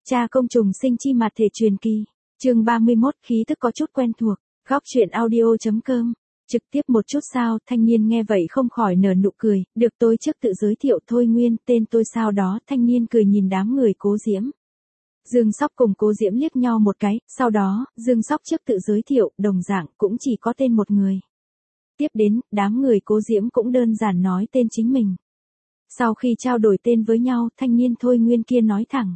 Cha công trùng sinh chi mặt thể truyền kỳ. Chương 31, khí tức có chút quen thuộc. Góc truyện audio.com. Trực tiếp một chút sao? Thanh niên nghe vậy không khỏi nở nụ cười. Được, tôi trước tự giới thiệu thôi Nguyên, tên tôi sao đó. Thanh niên cười nhìn đám người Cố Diễm. Dương Sóc cùng Cố Diễm liếc nhau một cái, sau đó, Dương Sóc trước tự giới thiệu, đồng dạng cũng chỉ có tên một người. Tiếp đến, đám người Cố Diễm cũng đơn giản nói tên chính mình. Sau khi trao đổi tên với nhau, thanh niên Thôi Nguyên kia nói thẳng.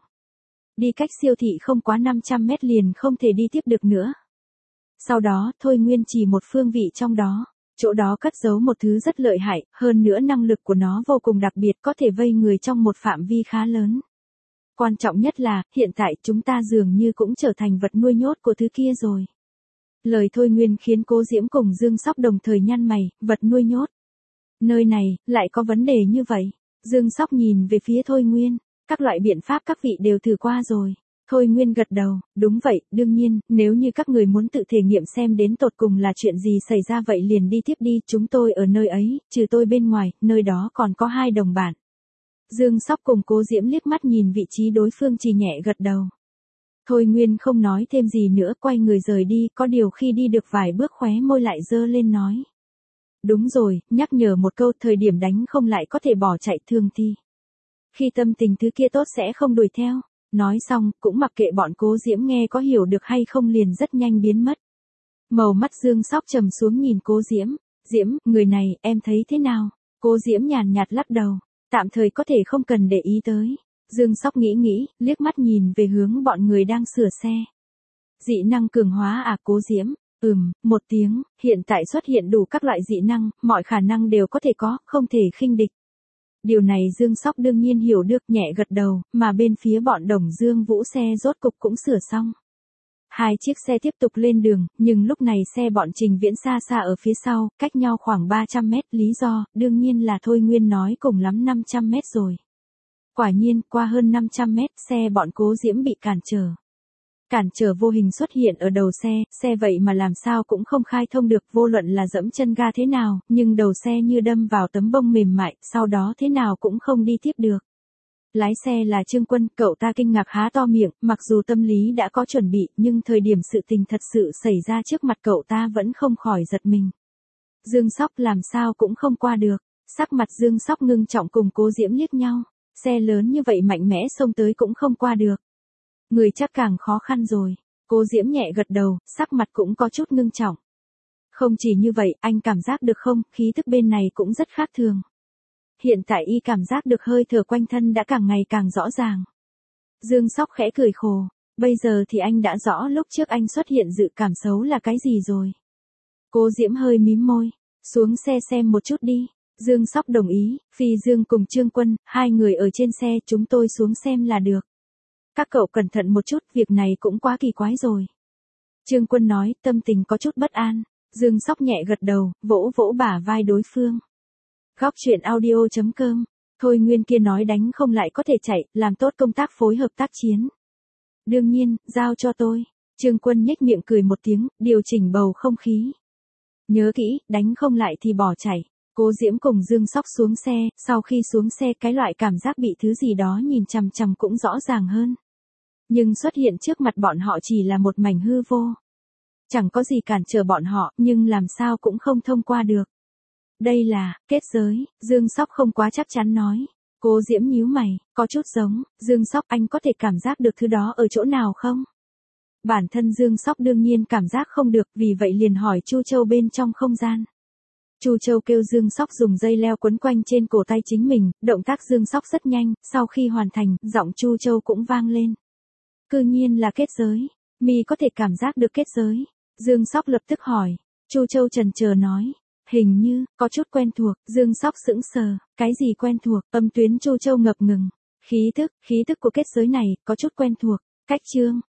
Đi cách siêu thị không quá 500 mét liền không thể đi tiếp được nữa. Sau đó, Thôi Nguyên chỉ một phương vị trong đó. Chỗ đó cất giấu một thứ rất lợi hại, hơn nữa năng lực của nó vô cùng đặc biệt, có thể vây người trong một phạm vi khá lớn. Quan trọng nhất là, hiện tại chúng ta dường như cũng trở thành vật nuôi nhốt của thứ kia rồi. Lời Thôi Nguyên khiến Cố Diễm cùng Dương Sóc đồng thời nhăn mày, vật nuôi nhốt. Nơi này, lại có vấn đề như vậy. Dương Sóc nhìn về phía Thôi Nguyên, các loại biện pháp các vị đều thử qua rồi. Thôi Nguyên gật đầu, đúng vậy, đương nhiên, nếu như các người muốn tự thể nghiệm xem đến tột cùng là chuyện gì xảy ra vậy liền đi tiếp đi, chúng tôi ở nơi ấy, trừ tôi bên ngoài, nơi đó còn có 2 đồng bạn. Dương Sóc cùng Cố Diễm liếc mắt nhìn vị trí đối phương chỉ nhẹ gật đầu. Thôi Nguyên không nói thêm gì nữa, quay người rời đi, có điều khi đi được vài bước khóe môi lại giơ lên nói. Đúng rồi, nhắc nhở một câu, thời điểm đánh không lại có thể bỏ chạy thường thì. Khi tâm tình thứ kia tốt sẽ không đuổi theo. Nói xong, cũng mặc kệ bọn Cố Diễm nghe có hiểu được hay không liền rất nhanh biến mất. Màu mắt Dương Sóc trầm xuống nhìn Cố Diễm. Diễm, người này, em thấy thế nào? Cố Diễm nhàn nhạt lắc đầu. Tạm thời có thể không cần để ý tới. Dương Sóc nghĩ, liếc mắt nhìn về hướng bọn người đang sửa xe. Dị năng cường hóa à? Cố Diễm. Một tiếng, hiện tại xuất hiện đủ các loại dị năng, mọi khả năng đều có thể có, không thể khinh địch. Điều này Dương Sóc đương nhiên hiểu được, nhẹ gật đầu, mà bên phía bọn Đồng Dương Vũ xe rốt cục cũng sửa xong. 2 chiếc xe tiếp tục lên đường, nhưng lúc này xe bọn Trình Viễn xa xa ở phía sau, cách nhau khoảng 300 mét, lý do, đương nhiên là Thôi Nguyên nói cùng lắm 500 mét rồi. Quả nhiên, qua hơn 500 mét, xe bọn Cố Diễm bị cản trở. Cản trở vô hình xuất hiện ở đầu xe vậy mà làm sao cũng không khai thông được, vô luận là dẫm chân ga thế nào, nhưng đầu xe như đâm vào tấm bông mềm mại, sau đó thế nào cũng không đi tiếp được. Lái xe là Trương Quân, cậu ta kinh ngạc há to miệng, mặc dù tâm lý đã có chuẩn bị, nhưng thời điểm sự tình thật sự xảy ra trước mặt cậu ta vẫn không khỏi giật mình. Dương Sóc làm sao cũng không qua được, sắc mặt Dương Sóc ngưng trọng cùng Cố Diễm liếc nhau, xe lớn như vậy mạnh mẽ xông tới cũng không qua được. Người chắc càng khó khăn rồi. Cố Diễm nhẹ gật đầu, sắc mặt cũng có chút ngưng trọng. Không chỉ như vậy, anh cảm giác được không, khí tức bên này cũng rất khác thường. Hiện tại y cảm giác được hơi thở quanh thân đã càng ngày càng rõ ràng. Dương Sóc khẽ cười khổ, bây giờ thì anh đã rõ lúc trước anh xuất hiện dự cảm xấu là cái gì rồi. Cố Diễm hơi mím môi, xuống xe xem một chút đi. Dương Sóc đồng ý, Phi Dương cùng Trương Quân, 2 người ở trên xe, chúng tôi xuống xem là được. Các cậu cẩn thận một chút, việc này cũng quá kỳ quái rồi. Trương Quân nói, tâm tình có chút bất an. Dương Sóc nhẹ gật đầu, vỗ vỗ bả vai đối phương. Góc truyện audio.com. Thôi Nguyên kia nói đánh không lại có thể chạy, làm tốt công tác phối hợp tác chiến. Đương nhiên, giao cho tôi. Trương Quân nhếch miệng cười một tiếng, điều chỉnh bầu không khí. Nhớ kỹ, đánh không lại thì bỏ chạy. Cố Diễm cùng Dương Sóc xuống xe, sau khi xuống xe cái loại cảm giác bị thứ gì đó nhìn chằm chằm cũng rõ ràng hơn. Nhưng xuất hiện trước mặt bọn họ chỉ là một mảnh hư vô. Chẳng có gì cản trở bọn họ, nhưng làm sao cũng không thông qua được. Đây là, kết giới, Dương Sóc không quá chắc chắn nói. Cố Diễm nhíu mày, có chút giống, Dương Sóc anh có thể cảm giác được thứ đó ở chỗ nào không? Bản thân Dương Sóc đương nhiên cảm giác không được, vì vậy liền hỏi Chu Châu bên trong không gian. Chu Châu kêu Dương Sóc dùng dây leo quấn quanh trên cổ tay chính mình, động tác Dương Sóc rất nhanh, sau khi hoàn thành, giọng Chu Châu cũng vang lên. Cư nhiên là kết giới, mi có thể cảm giác được kết giới. Dương Sóc lập tức hỏi, Chu Châu chần chờ nói, hình như, có chút quen thuộc, Dương Sóc sững sờ, cái gì quen thuộc, âm tuyến Chu Châu ngập ngừng, khí thức của kết giới này, có chút quen thuộc, cách chương.